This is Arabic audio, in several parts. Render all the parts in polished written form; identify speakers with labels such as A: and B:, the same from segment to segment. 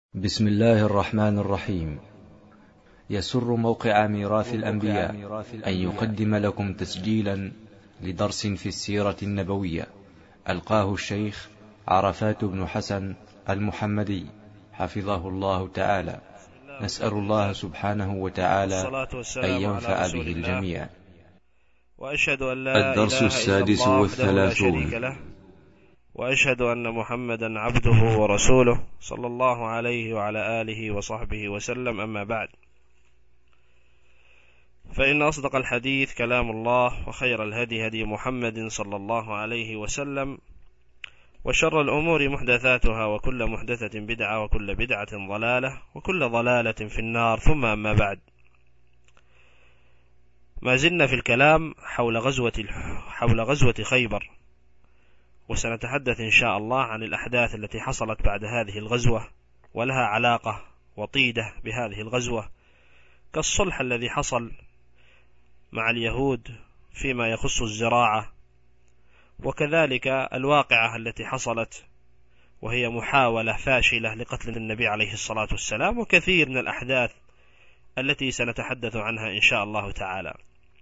A: بسم الله الرحمن الرحيم. يسر موقع ميراث الأنبياء أن يقدم لكم تسجيلا لدرس في السيرة النبوية ألقاه الشيخ عرفات بن حسن المحمدي حفظه الله تعالى. نسأل الله سبحانه وتعالى أن ينفع به الجميع.
B: وأشهد أن لا
A: الدرس
B: إله
A: السادس
B: إلا الله وحده لا شريك
A: والثلاثون.
B: له، وأشهد أن محمدا عبده ورسوله صلى الله عليه وعلى آله وصحبه وسلم. أما بعد، فإن أصدق الحديث كلام الله، وخير الهدي هدي محمد صلى الله عليه وسلم، وشر الأمور محدثاتها، وكل محدثة بدعة، وكل بدعة ضلالة، وكل ضلالة في النار. ثم أما بعد، ما زلنا في الكلام حول غزوة خيبر، وسنتحدث إن شاء الله عن الأحداث التي حصلت بعد هذه الغزوة ولها علاقة وطيدة بهذه الغزوة، كالصلح الذي حصل مع اليهود فيما يخص الزراعة، وكذلك الواقعة التي حصلت وهي محاولة فاشلة لقتل النبي عليه الصلاة والسلام، وكثير من الأحداث التي سنتحدث عنها إن شاء الله تعالى.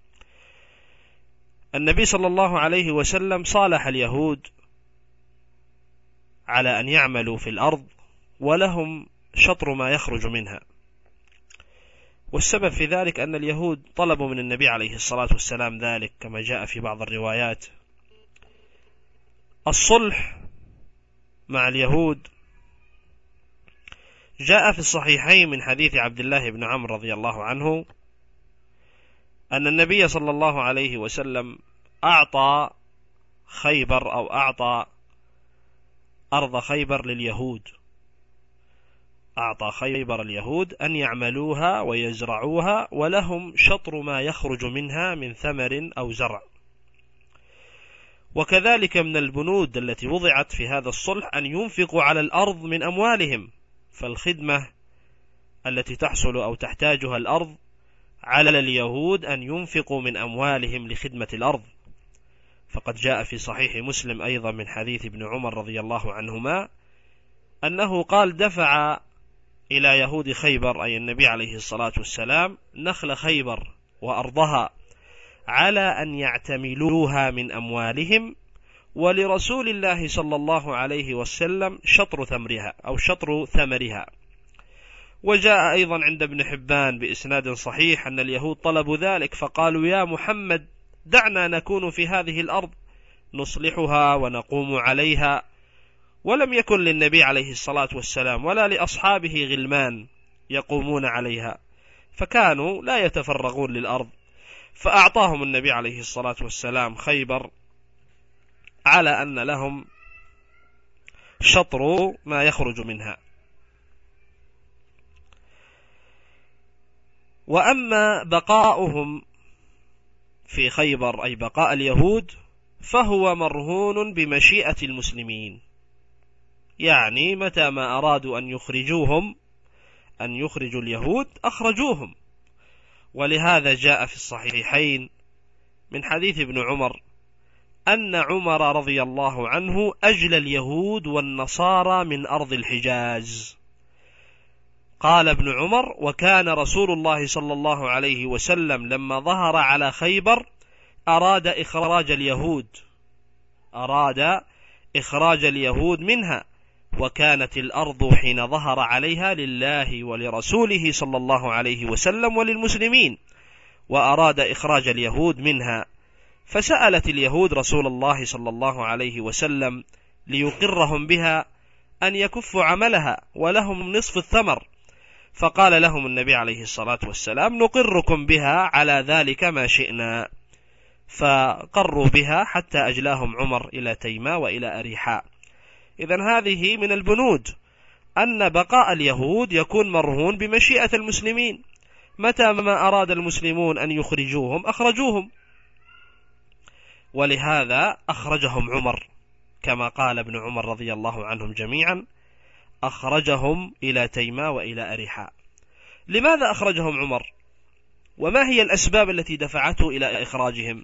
B: النبي صلى الله عليه وسلم صالح اليهود على أن يعملوا في الأرض ولهم شطر ما يخرج منها، والسبب في ذلك أن اليهود طلبوا من النبي عليه الصلاة والسلام ذلك، كما جاء في بعض الروايات. الصلح مع اليهود جاء في الصحيحين من حديث عبد الله بن عمرو رضي الله عنه أن النبي صلى الله عليه وسلم أعطى خيبر، أو أعطى أرض خيبر لليهود، أعطى خيبر اليهود أن يعملوها ويزرعوها، ولهم شطر ما يخرج منها من ثمر أو زرع. وكذلك من البنود التي وضعت في هذا الصلح أن ينفقوا على الأرض من أموالهم، فالخدمة التي تحصل أو تحتاجها الأرض على اليهود أن ينفقوا من أموالهم لخدمة الأرض. فقد جاء في صحيح مسلم أيضا من حديث ابن عمر رضي الله عنهما أنه قال: دفع إلى يهود خيبر، أي النبي عليه الصلاة والسلام، نخل خيبر وأرضها على أن يعتملوها من أموالهم، ولرسول الله صلى الله عليه وسلم شطر ثمرها أو شطر ثمرها. وجاء أيضا عند ابن حبان بإسناد صحيح أن اليهود طلبوا ذلك، فقالوا: يا محمد، دعنا نكون في هذه الأرض نصلحها ونقوم عليها. ولم يكن للنبي عليه الصلاة والسلام ولا لأصحابه غلمان يقومون عليها، فكانوا لا يتفرغون للأرض، فأعطاهم النبي عليه الصلاة والسلام خيبر على أن لهم شطر ما يخرج منها. وأما بقاؤهم في خيبر، أي بقاء اليهود، فهو مرهون بمشيئة المسلمين، يعني متى ما أرادوا أن يخرجوا اليهود أخرجوهم. ولهذا جاء في الصحيحين من حديث ابن عمر أن عمر رضي الله عنه أجلى اليهود والنصارى من أرض الحجاز. قال ابن عمر: وكان رسول الله صلى الله عليه وسلم لما ظهر على خيبر أراد إخراج اليهود منها، وكانت الأرض حين ظهر عليها لله ولرسوله صلى الله عليه وسلم وللمسلمين، وأراد إخراج اليهود منها، فسألت اليهود رسول الله صلى الله عليه وسلم ليقرهم بها أن يكفوا عملها ولهم نصف الثمر، فقال لهم النبي عليه الصلاة والسلام: نقركم بها على ذلك ما شئنا. فقروا بها حتى أجلاهم عمر إلى تيماء وإلى أريحاء. إذن هذه من البنود أن بقاء اليهود يكون مرهون بمشيئة المسلمين، متى ما أراد المسلمون أن يخرجوهم أخرجوهم. ولهذا أخرجهم عمر، كما قال ابن عمر رضي الله عنهم جميعا: أخرجهم إلى تيماء وإلى أريحاء. لماذا أخرجهم عمر؟ وما هي الأسباب التي دفعته إلى إخراجهم؟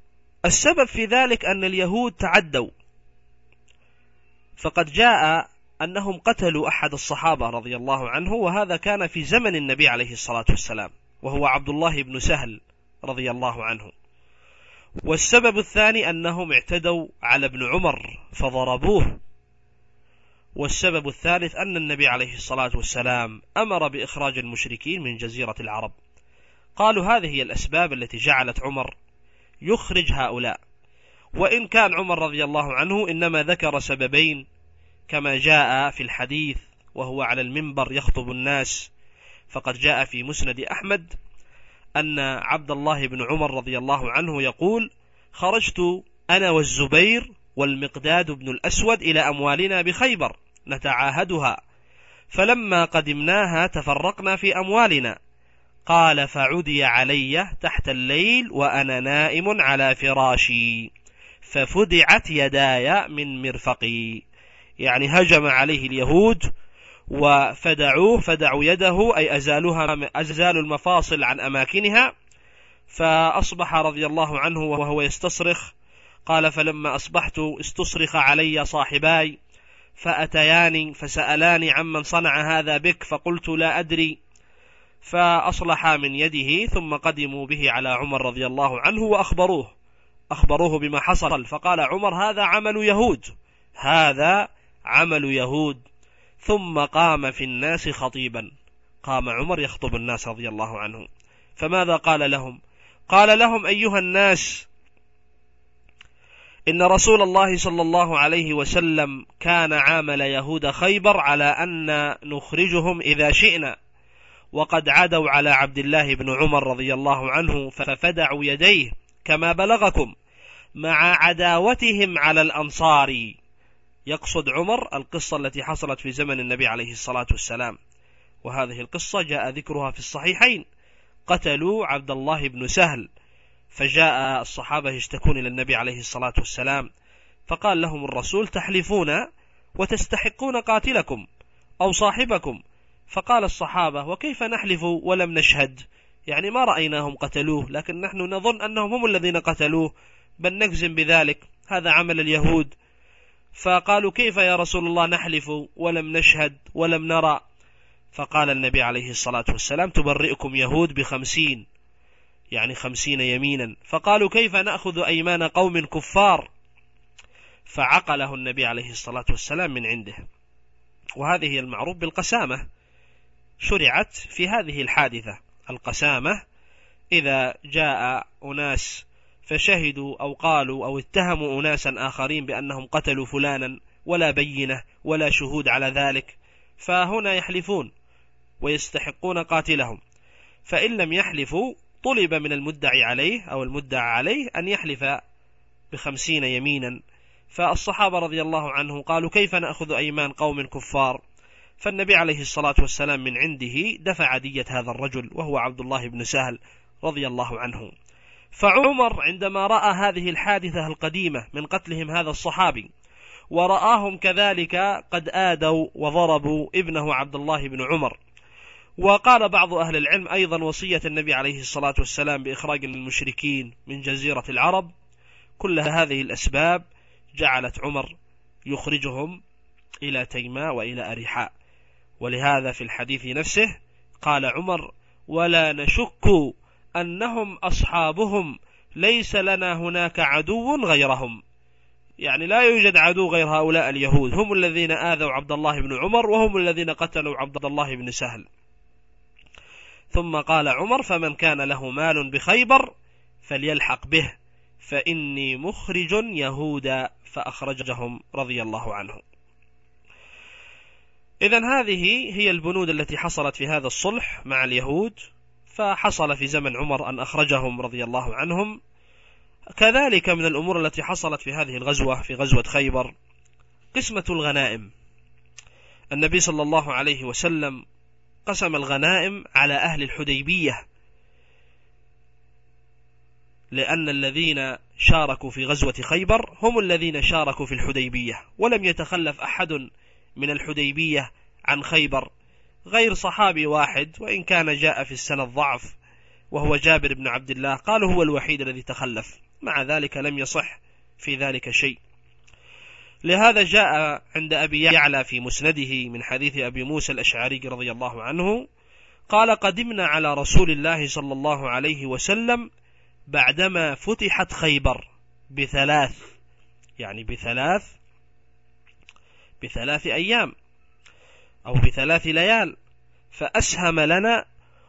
B: السبب في ذلك أن اليهود تعدوا، فقد جاء أنهم قتلوا أحد الصحابة رضي الله عنه، وهذا كان في زمن النبي عليه الصلاة والسلام، وهو عبد الله بن سهل رضي الله عنه. والسبب الثاني أنهم اعتدوا على ابن عمر فضربوه. والسبب الثالث أن النبي عليه الصلاة والسلام أمر بإخراج المشركين من جزيرة العرب. قالوا هذه هي الأسباب التي جعلت عمر يخرج هؤلاء، وإن كان عمر رضي الله عنه إنما ذكر سببين كما جاء في الحديث وهو على المنبر يخطب الناس، فقد جاء في مسند أحمد أن عبد الله بن عمر رضي الله عنه يقول: خرجت أنا والزبير والمقداد بن الأسود إلى أموالنا بخيبر نتعاهدها، فلما قدمناها تفرقنا في أموالنا. قال: فعدي علي تحت الليل وأنا نائم على فراشي، ففدعت يداي من مرفقي، يعني هجم عليه اليهود وفدعوه، فدعوا يده أي أزالوا المفاصل عن أماكنها، فأصبح رضي الله عنه وهو يستصرخ. قال: فلما أصبحت استصرخ علي صاحباي فأتياني فسألاني عمن صنع هذا بك، فقلت لا أدري، فأصلحا من يده، ثم قدموا به على عمر رضي الله عنه وأخبروه بما حصل، فقال عمر: هذا عمل يهود، هذا عمل يهود. ثم قام في الناس خطيبا، قام عمر يخطب الناس رضي الله عنه، فماذا قال لهم؟ قال لهم: أيها الناس، إن رسول الله صلى الله عليه وسلم كان عامل يهود خيبر على أن نخرجهم إذا شئنا، وقد عدوا على عبد الله بن عمر رضي الله عنه ففدعوا يديه كما بلغكم، مع عداوتهم على الأنصار. يقصد عمر القصة التي حصلت في زمن النبي عليه الصلاة والسلام، وهذه القصة جاء ذكرها في الصحيحين. قتلوا عبد الله بن سهل، فجاء الصحابة يشتكون إلى النبي عليه الصلاة والسلام، فقال لهم الرسول: تحلفون وتستحقون قاتلكم أو صاحبكم. فقال الصحابة: وكيف نحلف ولم نشهد؟ يعني ما رأيناهم قتلوه، لكن نحن نظن أنهم هم الذين قتلوه، بل نجزم بذلك، هذا عمل اليهود. فقالوا: كيف يا رسول الله نحلف ولم نشهد ولم نرى؟ فقال النبي عليه الصلاة والسلام: تبرئكم يهود ب50، يعني 50 يمينا. فقالوا: كيف نأخذ أيمان قوم كفار؟ فعقله النبي عليه الصلاة والسلام من عنده. وهذه هي المعروف بالقسامة، شرعت في هذه الحادثة. القسامة إذا جاء أناس فشهدوا أو قالوا أو اتهموا أناسا آخرين بأنهم قتلوا فلانا ولا بينة ولا شهود على ذلك، فهنا يحلفون ويستحقون قاتلهم، فإن لم يحلفوا طلب من المدعي عليه أو المدعى عليه أن يحلف ب50 يمينا. فالصحابة رضي الله عنه قالوا: كيف نأخذ أيمان قوم كفار؟ فالنبي عليه الصلاة والسلام من عنده دفع دية هذا الرجل وهو عبد الله بن سهل رضي الله عنه. فعمر عندما رأى هذه الحادثة القديمة من قتلهم هذا الصحابي، ورآهم كذلك قد آدوا وضربوا ابنه عبد الله بن عمر، وقال بعض أهل العلم أيضا وصية النبي عليه الصلاة والسلام بإخراج المشركين من جزيرة العرب، كل هذه الأسباب جعلت عمر يخرجهم إلى تيماء وإلى أريحاء. ولهذا في الحديث نفسه قال عمر: ولا نشك أنهم أصحابهم، ليس لنا هناك عدو غيرهم، يعني لا يوجد عدو غير هؤلاء اليهود، هم الذين آذوا عبد الله بن عمر وهم الذين قتلوا عبد الله بن سهل. ثم قال عمر: فمن كان له مال بخيبر فليلحق به، فإني مخرج يهودا، فأخرجهم رضي الله عنه. إذن هذه هي البنود التي حصلت في هذا الصلح مع اليهود، فحصل في زمن عمر أن أخرجهم رضي الله عنهم. كذلك من الأمور التي حصلت في هذه الغزوة، في غزوة خيبر، قسمة الغنائم. النبي صلى الله عليه وسلم قسم الغنائم على أهل الحديبية، لأن الذين شاركوا في غزوة خيبر هم الذين شاركوا في الحديبية، ولم يتخلف أحد من الحديبية عن خيبر غير صحابي واحد، وإن كان جاء في السنة ضعف، وهو جابر بن عبد الله، قالوا هو الوحيد الذي تخلف، مع ذلك لم يصح في ذلك شيء. لهذا جاء عند أبي يعلى في مسنده من حديث أبي موسى الأشعري رضي الله عنه قال: قدمنا على رسول الله صلى الله عليه وسلم بعدما فتحت خيبر بثلاث، يعني بثلاث أيام أو بثلاث ليال، فأسهم لنا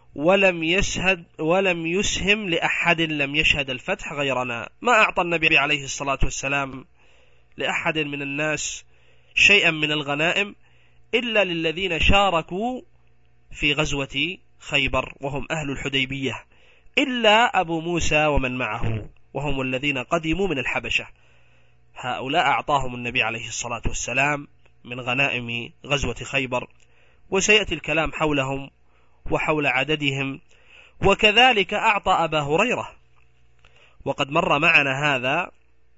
B: ولم يسهم لأحد لم يشهد الفتح غيرنا. ما أعطى النبي عليه الصلاة والسلام لأحد من الناس شيئا من الغنائم إلا للذين شاركوا في غزوة خيبر وهم أهل الحديبية، إلا أبو موسى ومن معه وهم الذين قدموا من الحبشة. هؤلاء أعطاهم النبي عليه الصلاة والسلام من غنائم غزوة خيبر، وسيأتي الكلام حولهم وحول عددهم. وكذلك أعطى أبا هريرة، وقد مر معنا هذا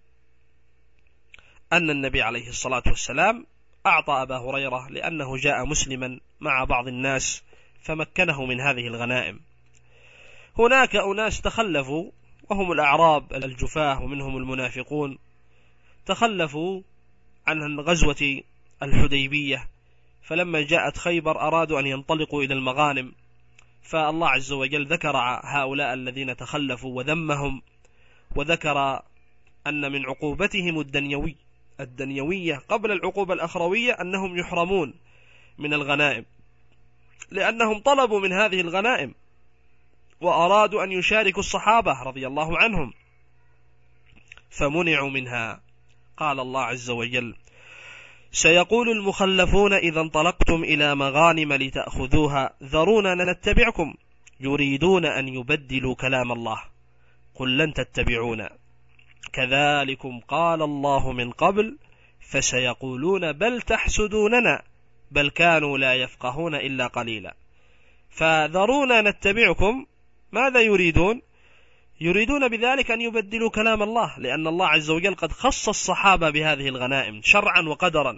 B: أن النبي عليه الصلاة والسلام أعطى أبا هريرة لأنه جاء مسلما مع بعض الناس فمكنه من هذه الغنائم. هناك أناس تخلفوا وهم الأعراب الجفاه ومنهم المنافقون، تخلفوا عن غزوة الحديبية، فلما جاءت خيبر أرادوا أن ينطلقوا إلى المغانم، فالله عز وجل ذكر هؤلاء الذين تخلفوا وذمهم، وذكر أن من عقوبتهم الدنيوية قبل العقوبة الأخروية أنهم يحرمون من الغنائم، لأنهم طلبوا من هذه الغنائم وأرادوا أن يشاركوا الصحابة رضي الله عنهم فمنعوا منها. قال الله عز وجل: سيقول المخلفون إذا انطلقتم إلى مغانم لتأخذوها ذرونا نتبعكم يريدون أن يبدلوا كلام الله قل لن تتبعونا كذلكم قال الله من قبل فسيقولون بل تحسدوننا بل كانوا لا يفقهون إلا قليلا. فذرونا نتبعكم ماذا يريدون؟ يريدون بذلك أن يبدلوا كلام الله، لأن الله عز وجل قد خص الصحابة بهذه الغنائم شرعا وقدرا،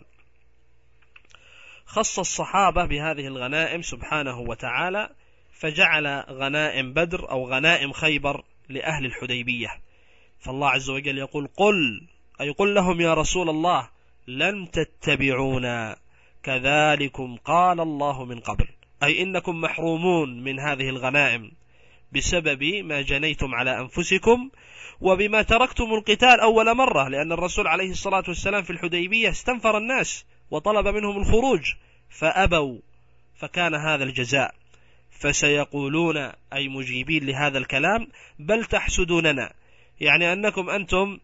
B: خص الصحابة بهذه الغنائم سبحانه وتعالى، فجعل غنائم بدر أو غنائم خيبر لأهل الحديبية. فالله عز وجل يقول قل لهم يا رسول الله لن تتبعونا كذلكم قال الله من قبل، أي إنكم محرومون من هذه الغنائم بسبب ما جنيتم على أنفسكم وبما تركتم القتال أول مرة، لأن الرسول عليه الصلاة والسلام في الحديبية استنفر الناس وطلب منهم الخروج فأبوا، فكان هذا الجزاء. فسيقولون أي مجيبين لهذا الكلام بل تحسدوننا، يعني أنكم أنتم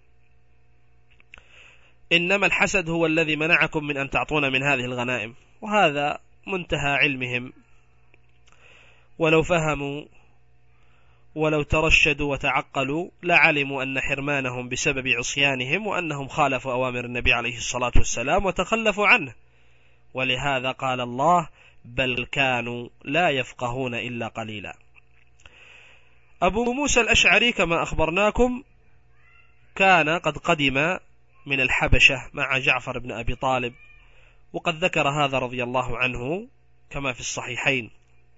B: إنما الحسد هو الذي منعكم من أن تعطونا من هذه الغنائم. وهذا منتهى علمهم، ولو فهموا ولو ترشدوا وتعقلوا لعلموا أن حرمانهم بسبب عصيانهم وأنهم خالفوا أوامر النبي عليه الصلاة والسلام وتخلفوا عنه. ولهذا قال الله بل كانوا لا يفقهون إلا قليلا. أبو موسى الأشعري كما أخبرناكم كان قد قدم من الحبشة مع جعفر بن أبي طالب، وقد ذكر هذا رضي الله عنه كما في الصحيحين،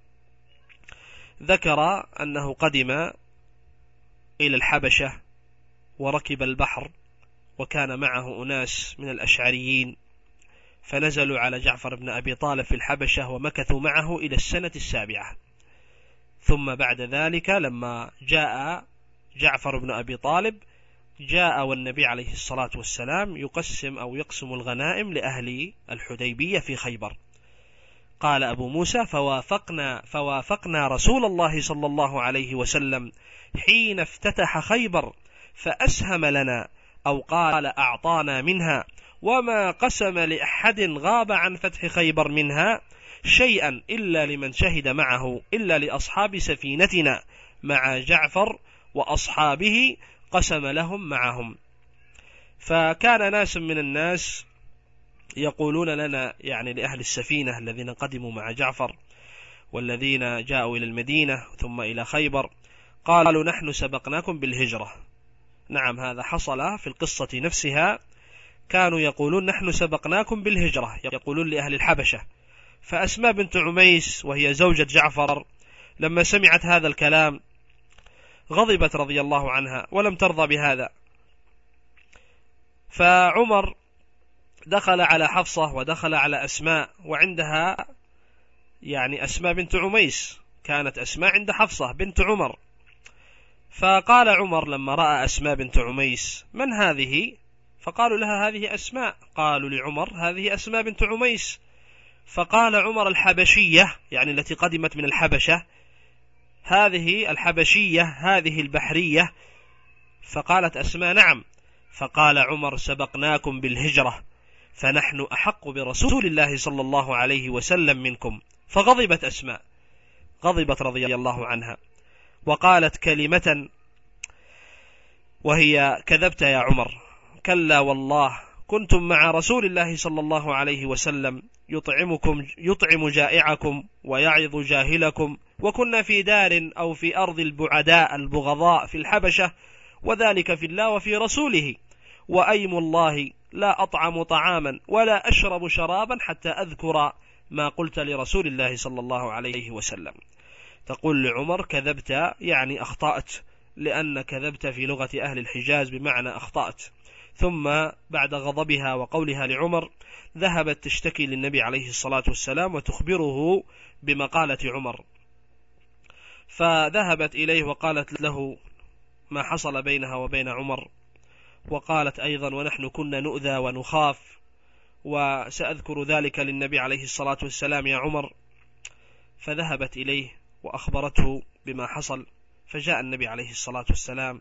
B: ذكر أنه قدم إلى الحبشة وركب البحر وكان معه أناس من الأشعريين، فنزلوا على جعفر بن أبي طالب في الحبشة ومكثوا معه إلى السنة 7. ثم بعد ذلك لما جاء جعفر بن أبي طالب جاء والنبي عليه الصلاة والسلام يقسم الغنائم لأهل الحديبية في خيبر. قال أبو موسى فوافقنا رسول الله صلى الله عليه وسلم حين افتتح خيبر فأسهم لنا أو قال أعطانا منها، وما قسم لأحد غاب عن فتح خيبر منها شيئا إلا لمن شهد معه إلا لأصحاب سفينتنا مع جعفر وأصحابه قسم لهم معهم. فكان ناس من الناس يقولون لنا يعني لأهل السفينة الذين قدموا مع جعفر والذين جاءوا إلى المدينة ثم إلى خيبر، قالوا نحن سبقناكم بالهجرة. نعم هذا حصل في القصة نفسها، كانوا يقولون نحن سبقناكم بالهجرة، يقولون لأهل الحبشة. فأسماء بنت عميس وهي زوجة جعفر لما سمعت هذا الكلام غضبت رضي الله عنها ولم ترضى بهذا. فعمر دخل على حفصة ودخل على أسماء، وعندها يعني أسماء بنت عميس، كانت أسماء عند حفصة بنت عمر. فقال عمر لما رأى أسماء بنت عميس: من هذه؟ فقالوا لها: هذه أسماء. قالوا لعمر: هذه أسماء بنت عميس. فقال عمر: الحبشية، يعني التي قدمت من الحبشة، هذه الحبشية، هذه البحرية. فقالت أسماء: نعم. فقال عمر: سبقناكم بالهجرة، فنحن أحق برسول الله صلى الله عليه وسلم منكم. فغضبت أسماء، غضبت رضي الله عنها، وقالت كلمة وهي: كذبت يا عمر، كلا والله كنتم مع رسول الله صلى الله عليه وسلم يطعم جائعكم ويعظ جاهلكم، وكنا في دار أو في أرض البعداء البغضاء في الحبشة، وذلك في الله وفي رسوله، وأيم الله لا أطعم طعاما ولا أشرب شرابا حتى أذكر ما قلت لرسول الله صلى الله عليه وسلم. تقول لعمر: كذبت، يعني أخطأت، لأن كذبت في لغة أهل الحجاز بمعنى أخطأت. ثم بعد غضبها وقولها لعمر ذهبت تشتكي للنبي عليه الصلاة والسلام وتخبره بمقالة عمر، فذهبت إليه وقالت له ما حصل بينها وبين عمر، وقالت أيضا: ونحن كنا نؤذى ونخاف، وسأذكر ذلك للنبي عليه الصلاة والسلام يا عمر. فذهبت إليه وأخبرته بما حصل، فجاء النبي عليه الصلاة والسلام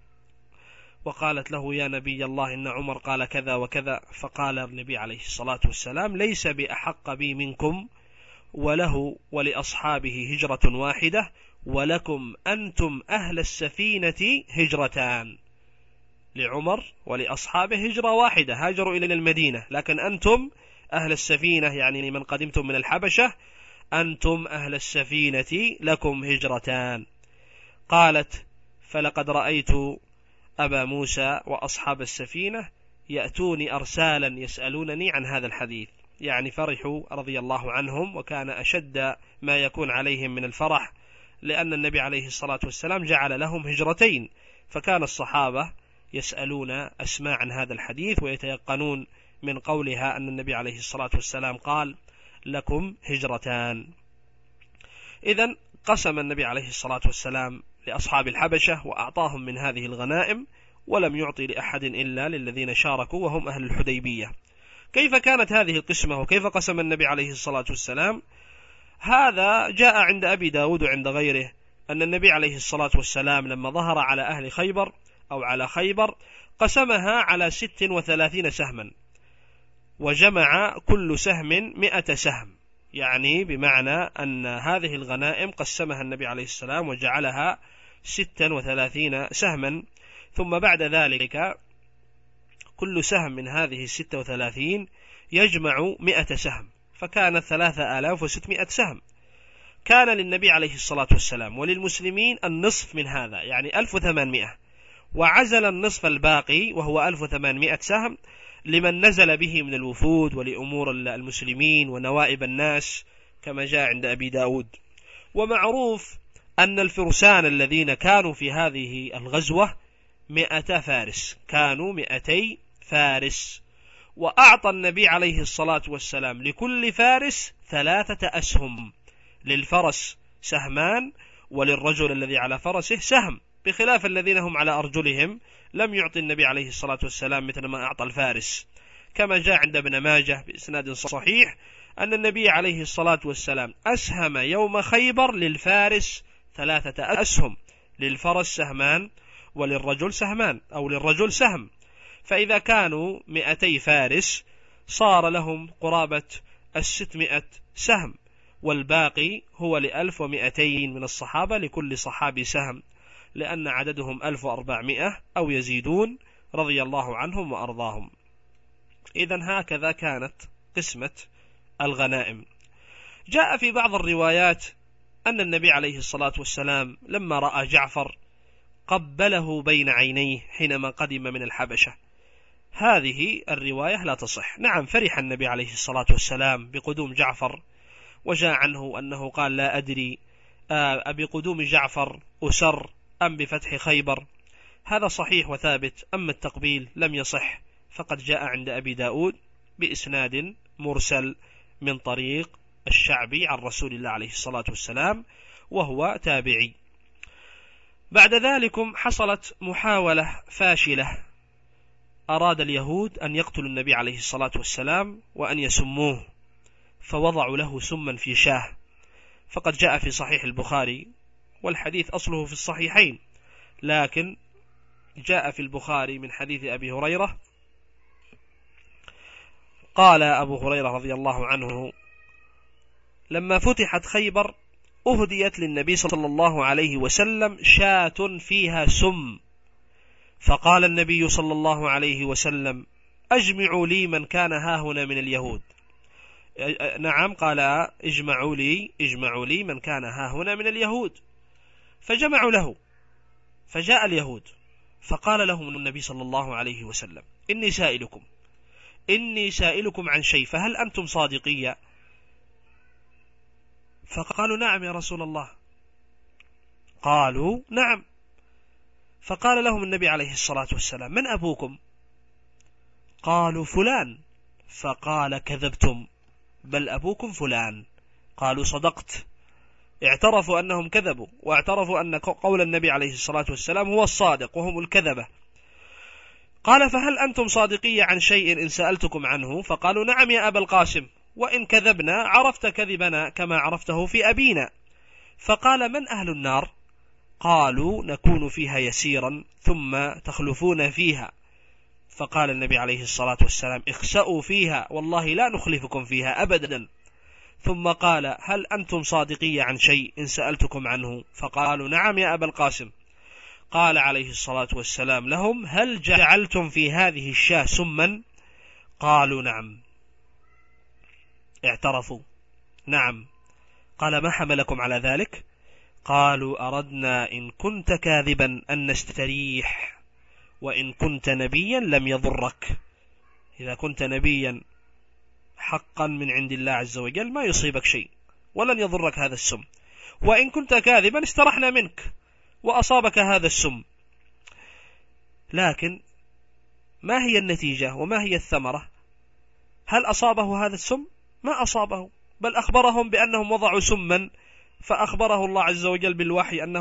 B: وقالت له: يا نبي الله، إن عمر قال كذا وكذا. فقال النبي عليه الصلاة والسلام: ليس بأحق بي منكم، وله ولأصحابه هجرة واحدة، ولكم أنتم أهل السفينة هجرتان. لعمر ولأصحابه هجرة واحدة، هاجروا إلى المدينة، لكن أنتم أهل السفينة، يعني من قدمتم من الحبشة، أنتم أهل السفينة لكم هجرتان. قالت: فلقد رأيت أبا موسى وأصحاب السفينة يأتوني أرسالا يسألونني عن هذا الحديث، يعني فرحوا رضي الله عنهم، وكان أشد ما يكون عليهم من الفرح، لأن النبي عليه الصلاة والسلام جعل لهم هجرتين، فكان الصحابة يسألون أسماء عن هذا الحديث ويتيقنون من قولها أن النبي عليه الصلاة والسلام قال: لكم هجرتان. إذن قسم النبي عليه الصلاة والسلام لأصحاب الحبشة وأعطاهم من هذه الغنائم، ولم يعطي لأحد إلا للذين شاركوا وهم أهل الحديبية. كيف كانت هذه القسمة وكيف قسم النبي عليه الصلاة والسلام؟ هذا جاء عند أبي داود وعند غيره أن النبي عليه الصلاة والسلام لما ظهر على أهل خيبر أو على خيبر قسمها على 36 سهما، وجمع كل سهم 100 سهم، يعني بمعنى أن هذه الغنائم قسمها النبي عليه السلام وجعلها 36 سهما، ثم بعد ذلك كل سهم من هذه 36 يجمع 100 سهم، فكانت 3600 سهم. كان للنبي عليه الصلاة والسلام وللمسلمين النصف من هذا، يعني 1800، وعزل النصف الباقي وهو 1800 سهم لمن نزل به من الوفود ولأمور المسلمين ونوائب الناس، كما جاء عند أبي داود. ومعروف أن الفرسان الذين كانوا في هذه الغزوة 100 فارس، كانوا 200 فارس، وأعطى النبي عليه الصلاة والسلام لكل فارس 3 أسهم، للفرس سهمان وللرجل الذي على فرسه سهم، بخلاف الذين هم على أرجلهم لم يعطي النبي عليه الصلاة والسلام مثل ما أعطى الفارس، كما جاء عند ابن ماجه بإسناد صحيح أن النبي عليه الصلاة والسلام أسهم يوم خيبر للفارس 3 أسهم، للفرس سهمان وللرجل سهمان أو للرجل سهم، فإذا كانوا 200 فارس صار لهم قرابة 600 سهم، والباقي هو 1200 من الصحابة، لكل صحابي سهم، لأن عددهم 1400 أو يزيدون رضي الله عنهم وأرضاهم. إذن هكذا كانت قسمة الغنائم. جاء في بعض الروايات أن النبي عليه الصلاة والسلام لما رأى جعفر قبله بين عينيه حينما قدم من الحبشة. هذه الرواية لا تصح. نعم، فرح النبي عليه الصلاة والسلام بقدوم جعفر، وجاء عنه أنه قال: لا أدري بقدوم جعفر أسر أم بفتح خيبر. هذا صحيح وثابت. أما التقبيل لم يصح، فقد جاء عند أبي داود بإسناد مرسل من طريق الشعبي عن رسول الله عليه الصلاة والسلام وهو تابعي. بعد ذلك حصلت محاولة فاشلة، أراد اليهود أن يقتلوا النبي عليه الصلاة والسلام وأن يسموه، فوضعوا له سما في شاه، فقد جاء في صحيح البخاري، والحديث أصله في الصحيحين، لكن جاء في البخاري من حديث أبي هريرة. قال أبو هريرة رضي الله عنه: لما فتحت خيبر أهديت للنبي صلى الله عليه وسلم شاة فيها سم، فقال النبي صلى الله عليه وسلم: أجمعوا لي من كان هاهنا من اليهود. نعم، قال: اجمعوا لي من كان هاهنا من اليهود. فجمعوا له، فجاء اليهود، فقال لهم النبي صلى الله عليه وسلم: إني سائلكم عن شيء، فهل أنتم صادقية؟ فقالوا: نعم يا رسول الله. قالوا: نعم. فقال لهم النبي عليه الصلاة والسلام: من أبوكم؟ قالوا: فلان. فقال: كذبتم، بل أبوكم فلان. قالوا: صدقت. اعترفوا أنهم كذبوا، واعترفوا أن قول النبي عليه الصلاة والسلام هو الصادق وهم الكذبة. قال: فهل أنتم صادقية عن شيء إن سألتكم عنه؟ فقالوا: نعم يا أبا القاسم، وإن كذبنا عرفت كذبنا كما عرفته في أبينا. فقال: من أهل النار؟ قالوا: نكون فيها يسيرا ثم تخلفون فيها. فقال النبي عليه الصلاة والسلام: اخسأوا فيها، والله لا نخلفكم فيها أبدا. ثم قال: هل أنتم صادقية عن شيء إن سألتكم عنه؟ فقالوا: نعم يا أبا القاسم. قال عليه الصلاة والسلام لهم: هل جعلتم في هذه الشاة سما؟ قالوا: نعم. اعترفوا: نعم. قال: ما حملكم على ذلك؟ قالوا: أردنا إن كنت كاذبا أن نستريح، وإن كنت نبيا لم يضرك. إذا كنت نبيا حقا من عند الله عز وجل ما يصيبك شيء ولن يضرك هذا السم، وإن كنت كاذبا استرحنا منك وأصابك هذا السم. لكن ما هي النتيجة وما هي الثمرة؟ هل أصابه هذا السم؟ ما أصابه، بل أخبرهم بأنهم وضعوا سما، فأخبره الله عز وجل بالوحي أن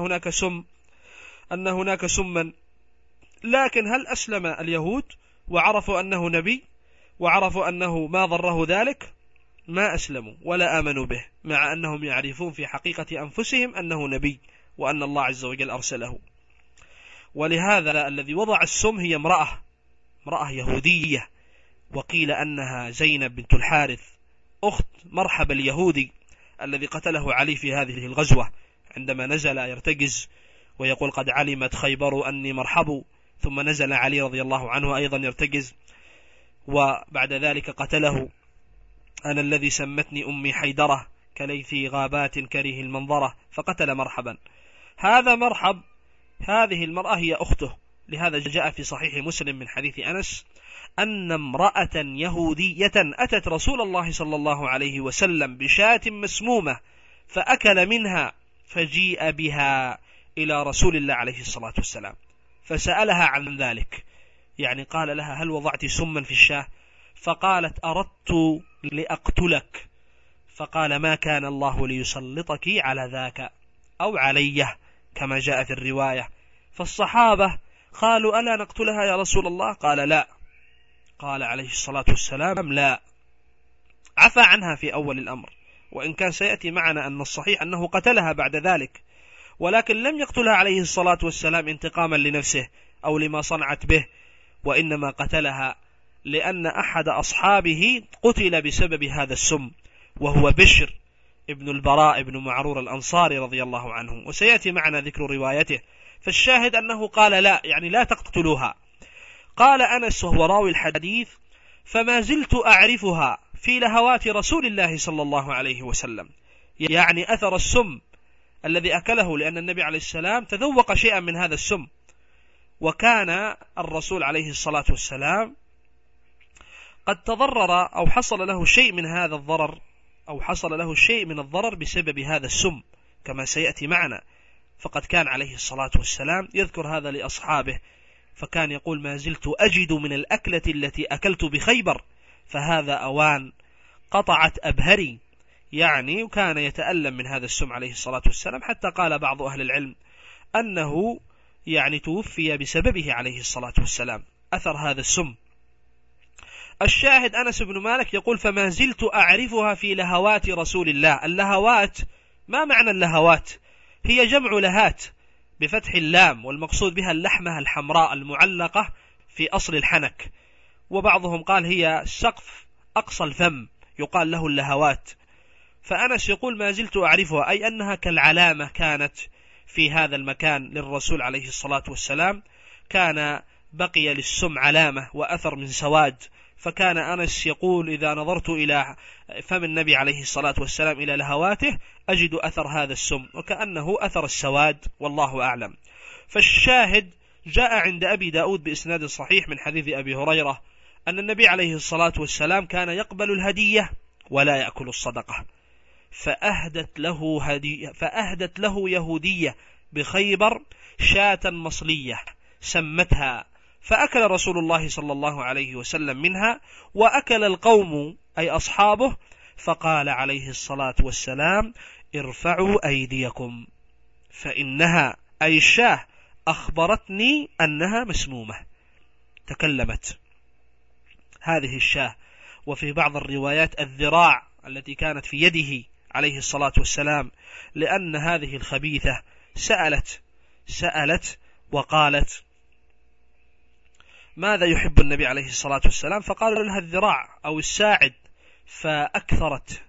B: هناك سما. لكن هل أسلم اليهود وعرفوا أنه نبي وعرفوا أنه ما ضره ذلك؟ ما أسلموا ولا آمنوا به، مع أنهم يعرفون في حقيقة أنفسهم أنه نبي وأن الله عز وجل أرسله. ولهذا الذي وضع السم هي امرأة يهودية، وقيل أنها زينب بنت الحارث أخت مرحب اليهودي الذي قتله علي في هذه الغزوة، عندما نزل يرتجز ويقول: قد علمت خيبر أني مرحب. ثم نزل علي رضي الله عنه أيضا يرتجز، وبعد ذلك قتله: أنا الذي سمتني أمي حيدرة كليثي غابات كريه المنظرة. فقتل مرحبا. هذا مرحب، هذه المرأة هي أخته. لهذا جاء في صحيح مسلم من حديث أنس أن امرأة يهودية أتت رسول الله صلى الله عليه وسلم بشاة مسمومة فأكل منها، فجيء بها إلى رسول الله عليه الصلاة والسلام فسألها عن ذلك، يعني قال لها: هل وضعت سما في الشاة؟ فقالت: أردت لأقتلك. فقال: ما كان الله ليسلطك على ذاك أو عليه كما جاء في الرواية. فالصحابة قالوا: ألا نقتلها يا رسول الله؟ قال: لا. قال عليه الصلاة والسلام: لا. عفى عنها في أول الأمر، وإن كان سيأتي معنا أن الصحيح أنه قتلها بعد ذلك، ولكن لم يقتلها عليه الصلاة والسلام انتقاما لنفسه أو لما صنعت به، وإنما قتلها لأن أحد أصحابه قتل بسبب هذا السم، وهو بشر ابن البراء ابن معرور الأنصاري رضي الله عنه، وسيأتي معنا ذكر روايته. فالشاهد أنه قال: لا، يعني لا تقتلوها. قال أنس وهو راوي الحديث: فما زلت أعرفها في لهوات رسول الله صلى الله عليه وسلم، يعني أثر السم الذي أكله، لأن النبي عليه السلام تذوق شيئا من هذا السم، وكان الرسول عليه الصلاة والسلام قد تضرر أو حصل له شيء من هذا الضرر، أو حصل له شيء من الضرر بسبب هذا السم كما سيأتي معنا. فقد كان عليه الصلاة والسلام يذكر هذا لأصحابه، فكان يقول: ما زلت أجد من الأكلة التي أكلت بخيبر فهذا أوان. قطعت أبهري، يعني كان يتألم من هذا السم عليه الصلاة والسلام، حتى قال بعض أهل العلم أنه يعني توفي بسببه عليه الصلاة والسلام، أثر هذا السم. الشاهد أنس بن مالك يقول: فما زلت أعرفها في لهوات رسول الله. اللهوات، ما معنى اللهوات؟ هي جمع لهات بفتح اللام، والمقصود بها اللحمة الحمراء المعلقة في أصل الحنك، وبعضهم قال هي سقف أقصى الفم يقال له اللهوات. فأنس يقول: ما زلت أعرفها، أي أنها كالعلامة كانت في هذا المكان للرسول عليه الصلاة والسلام، كان بقي للسم علامة وأثر من سواد. فكان أنس يقول: إذا نظرت إلى فم النبي عليه الصلاة والسلام إلى لهواته أجد أثر هذا السم، وكأنه أثر السواد، والله أعلم. فالشاهد جاء عند أبي داود بإسناد صحيح من حديث أبي هريرة أن النبي عليه الصلاة والسلام كان يقبل الهدية ولا يأكل الصدقة، فأهدت له يهودية بخيبر شاة مصلية سمتها، فأكل رسول الله صلى الله عليه وسلم منها، وأكل القوم أي أصحابه، فقال عليه الصلاة والسلام: ارفعوا أيديكم فإنها أي الشاه أخبرتني أنها مسمومة. تكلمت هذه الشاه. وفي بعض الروايات الذراع التي كانت في يده عليه الصلاة والسلام، لأن هذه الخبيثة سألت وقالت: ماذا يحب النبي عليه الصلاة والسلام؟ فقالوا لها الذراع أو الساعد، فأكثرت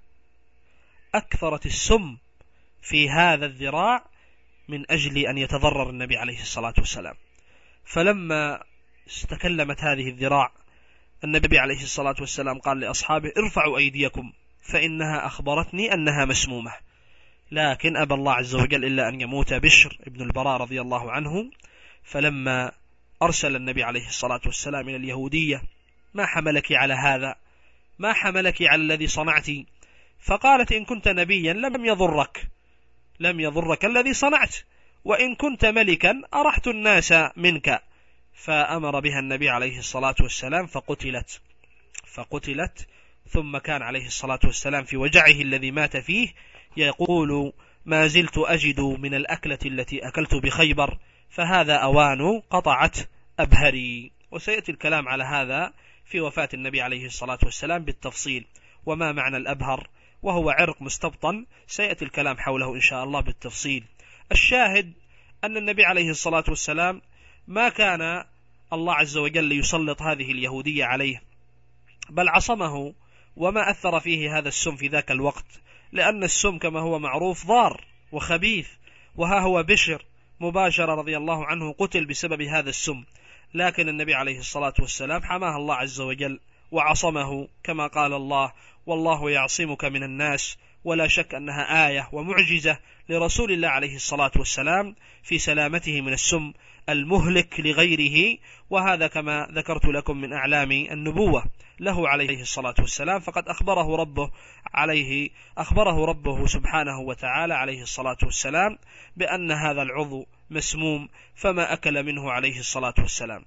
B: السم في هذا الذراع من أجل أن يتضرر النبي عليه الصلاة والسلام. فلما تكلمت هذه الذراع، النبي عليه الصلاة والسلام قال لأصحابه: ارفعوا أيديكم فإنها أخبرتني أنها مسمومة. لكن أبى الله عز وجل إلا أن يموت بشر ابن البراء رضي الله عنه، فلما أرسل النبي عليه الصلاة والسلام إلى اليهودية: ما حملك على هذا؟ ما حملك على الذي صنعت؟ فقالت: إن كنت نبيا لم يضرك الذي صنعت، وإن كنت ملكا أرحت الناس منك. فأمر بها النبي عليه الصلاة والسلام فقتلت. ثم كان عليه الصلاة والسلام في وجعه الذي مات فيه يقول: ما زلت أجد من الأكلة التي أكلت بخيبر، فهذا أوان قطعت أبهري. وسيأتي الكلام على هذا في وفاة النبي عليه الصلاة والسلام بالتفصيل، وما معنى الأبهر، وهو عرق مستبطن، سيأتي الكلام حوله إن شاء الله بالتفصيل. الشاهد أن النبي عليه الصلاة والسلام ما كان الله عز وجل يسلط هذه اليهودية عليه، بل عصمه، وما أثر فيه هذا السم في ذاك الوقت، لأن السم كما هو معروف ضار وخبيث. وها هو بشر مباشرة رضي الله عنه قتل بسبب هذا السم، لكن النبي عليه الصلاة والسلام حماه الله عز وجل وعصمه، كما قال الله: والله يعصمك من الناس. ولا شك أنها آية ومعجزة لرسول الله عليه الصلاة والسلام في سلامته من السم المهلك لغيره. وهذا كما ذكرت لكم من أعلام النبوة له عليه الصلاة والسلام، فقد أخبره ربه سبحانه وتعالى عليه الصلاة والسلام بأن هذا العضو مسموم، فما أكل منه عليه الصلاة والسلام.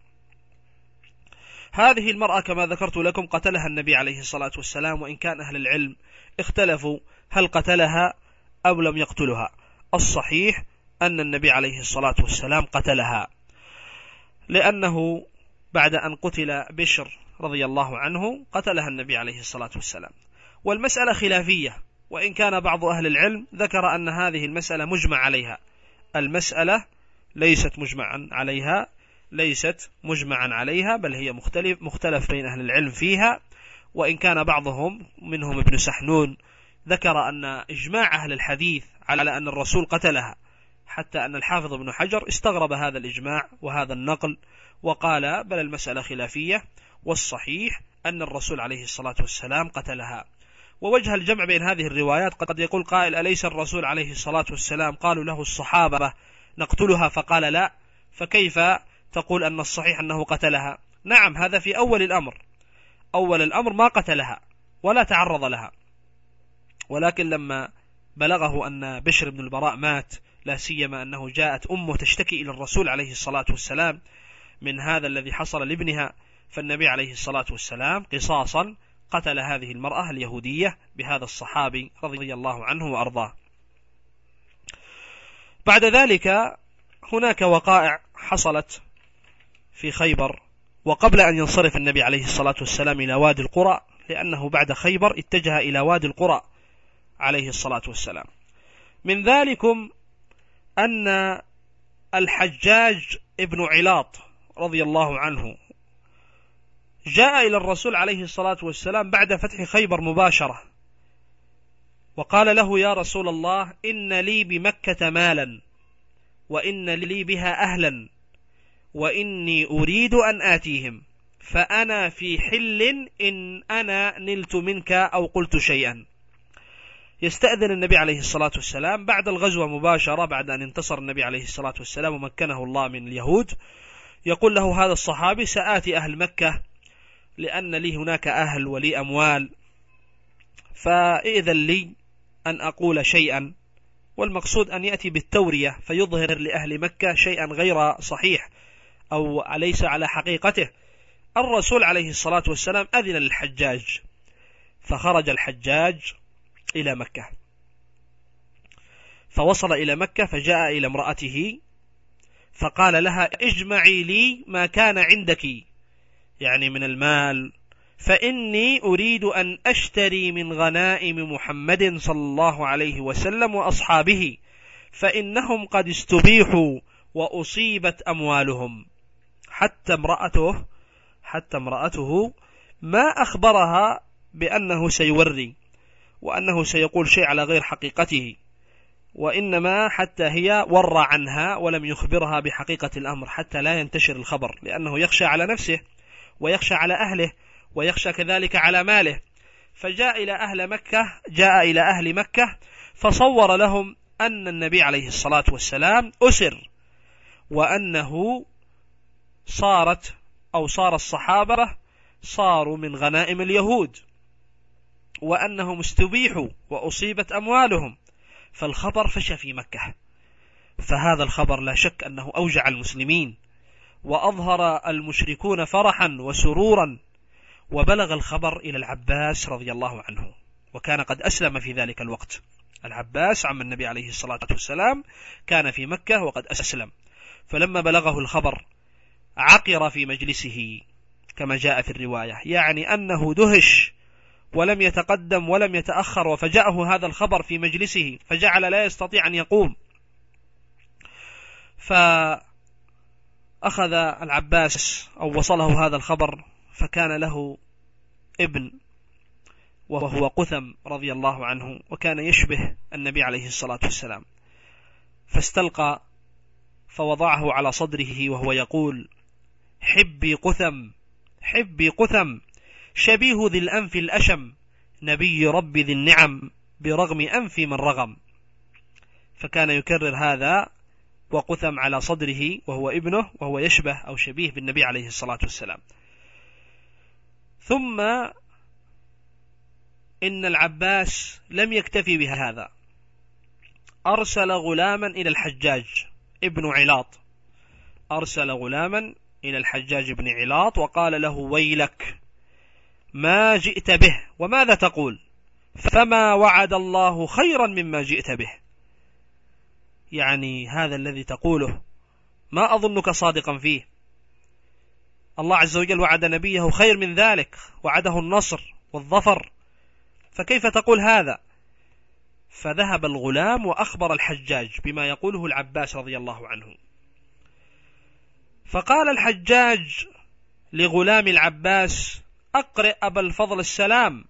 B: هذه المرأة كما ذكرت لكم قتلها النبي عليه الصلاة والسلام، وإن كان أهل العلم اختلفوا هل قتلها أو لم يقتلها. الصحيح أن النبي عليه الصلاة والسلام قتلها، لأنه بعد أن قتل بشر رضي الله عنه قتلها النبي عليه الصلاة والسلام. والمسألة خلافية، وإن كان بعض أهل العلم ذكر أن هذه المسألة مجمع عليها. المسألة ليست مجمعا عليها، بل هي مختلف بين أهل العلم فيها. وإن كان بعضهم منهم ابن سحنون ذكر أن إجماع أهل الحديث على أن الرسول قتلها، حتى أن الحافظ ابن حجر استغرب هذا الإجماع وهذا النقل، وقال: بل المسألة خلافية، والصحيح أن الرسول عليه الصلاة والسلام قتلها. ووجه الجمع بين هذه الروايات، قد يقول قائل: أليس الرسول عليه الصلاة والسلام قالوا له الصحابة نقتلها فقال لا، فكيف تقول أن الصحيح أنه قتلها؟ نعم، هذا في أول الأمر ما قتلها ولا تعرض لها، ولكن لما بلغه أن بشر بن البراء مات، لا سيما أنه جاءت أمه تشتكي إلى الرسول عليه الصلاة والسلام من هذا الذي حصل لابنها، فالنبي عليه الصلاة والسلام قصاصا قتل هذه المرأة اليهودية بهذا الصحابي رضي الله عنه وأرضاه. بعد ذلك هناك وقائع حصلت في خيبر وقبل أن ينصرف النبي عليه الصلاة والسلام إلى وادي القرى، لأنه بعد خيبر اتجه إلى وادي القرى عليه الصلاة والسلام. من ذلكم أن الحجاج ابن علاط رضي الله عنه جاء إلى الرسول عليه الصلاة والسلام بعد فتح خيبر مباشرة وقال له: يا رسول الله، إن لي بمكة مالا وإن لي بها أهلا وإني أريد أن آتيهم، فأنا في حل إن أنا نلت منك أو قلت شيئا. يستأذن النبي عليه الصلاة والسلام بعد الغزوة مباشرة، بعد أن انتصر النبي عليه الصلاة والسلام ومكنه الله من اليهود، يقول له هذا الصحابي: سآتي أهل مكة لأن لي هناك أهل ولي أموال، فإذن لي أن أقول شيئا. والمقصود أن يأتي بالتورية فيظهر لأهل مكة شيئا غير صحيح أو ليس على حقيقته. الرسول عليه الصلاة والسلام أذن للحجاج، فخرج الحجاج إلى مكة، فوصل إلى مكة فجاء إلى امرأته فقال لها: اجمعي لي ما كان عندك، يعني من المال، فإني أريد أن أشتري من غنائم محمد صلى الله عليه وسلم وأصحابه، فإنهم قد استبيحوا وأصيبت أموالهم. حتى امرأته ما أخبرها بأنه سيوري وأنه سيقول شيء على غير حقيقته، وإنما حتى هي ورى عنها ولم يخبرها بحقيقة الأمر حتى لا ينتشر الخبر، لأنه يخشى على نفسه ويخشى على أهله ويخشى كذلك على ماله. فجاء إلى أهل مكة فصور لهم أن النبي عليه الصلاة والسلام أسر، وأنه صار الصحابة صاروا من غنائم اليهود، وأنهم استبيحوا وأصيبت أموالهم. فالخبر فشى في مكة، فهذا الخبر لا شك أنه أوجع المسلمين، وأظهر المشركون فرحا وسرورا، وبلغ الخبر إلى العباس رضي الله عنه، وكان قد أسلم في ذلك الوقت. العباس عم النبي عليه الصلاة والسلام كان في مكة وقد أسلم، فلما بلغه الخبر عقر في مجلسه كما جاء في الرواية، يعني أنه دهش ولم يتقدم ولم يتأخر، وفجأه هذا الخبر في مجلسه فجعل لا يستطيع أن يقوم. فأخذ العباس أو وصله هذا الخبر، فكان له ابن وهو قثم رضي الله عنه، وكان يشبه النبي عليه الصلاة والسلام، فاستلقى فوضعه على صدره وهو يقول: حبي قثم، حبي قثم، شبيه ذي الأنف الأشم، نبي رب ذي النعم، برغم أنف من رغم. فكان يكرر هذا وقثم على صدره وهو ابنه، وهو يشبه أو شبيه بالنبي عليه الصلاة والسلام. ثم إن العباس لم يكتفي بهذا، أرسل غلاما إلى الحجاج ابن علاط، أرسل غلاما إلى الحجاج بن علاط وقال له: ويلك، ما جئت به وماذا تقول؟ فما وعد الله خيرا مما جئت به، يعني هذا الذي تقوله ما أظنك صادقا فيه، الله عز وجل وعد نبيه خير من ذلك، وعده النصر والظفر، فكيف تقول هذا؟ فذهب الغلام وأخبر الحجاج بما يقوله العباس رضي الله عنه. فقال الحجاج لغلام العباس: أقرئ أبا الفضل السلام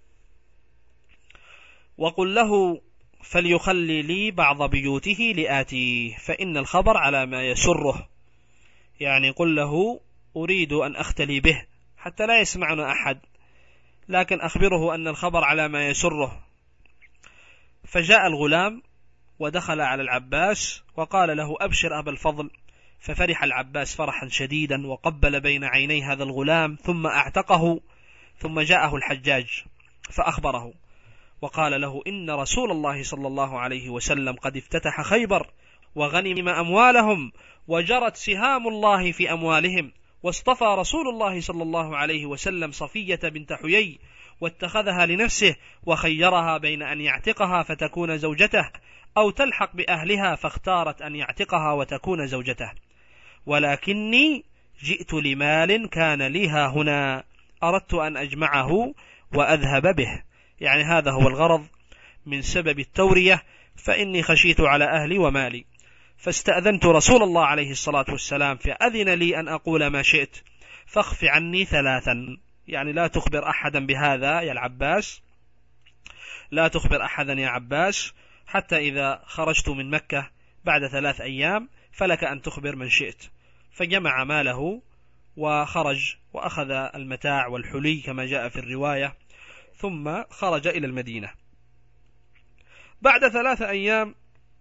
B: وقل له فليخلي لي بعض بيوته لآتيه، فإن الخبر على ما يسره، يعني قل له أريد أن أختلي به حتى لا يسمعنا أحد، لكن أخبره أن الخبر على ما يسره. فجاء الغلام ودخل على العباس وقال له: أبشر أبا الفضل. ففرح العباس فرحا شديدا وقبل بين عيني هذا الغلام ثم أعتقه، ثم جاءه الحجاج فأخبره وقال له: إن رسول الله صلى الله عليه وسلم قد افتتح خيبر وغنم أموالهم وجرت سهام الله في أموالهم، واصطفى رسول الله صلى الله عليه وسلم صفية بنت حيي واتخذها لنفسه وخيرها بين أن يعتقها فتكون زوجته أو تلحق بأهلها فاختارت أن يعتقها وتكون زوجته، ولكني جئت لمال كان لي ها هنا أردت أن أجمعه وأذهب به، يعني هذا هو الغرض من سبب التورية، فإني خشيت على أهلي ومالي، فاستأذنت رسول الله عليه الصلاة والسلام فأذن لي أن أقول ما شئت، فاخف عني 3، يعني لا تخبر أحدا بهذا يا العباس، لا تخبر أحدا يا عباس، حتى إذا خرجت من مكة بعد 3 أيام فلك أن تخبر من شئت. فجمع ماله وخرج وأخذ المتاع والحلي كما جاء في الرواية، ثم خرج إلى المدينة. بعد 3 أيام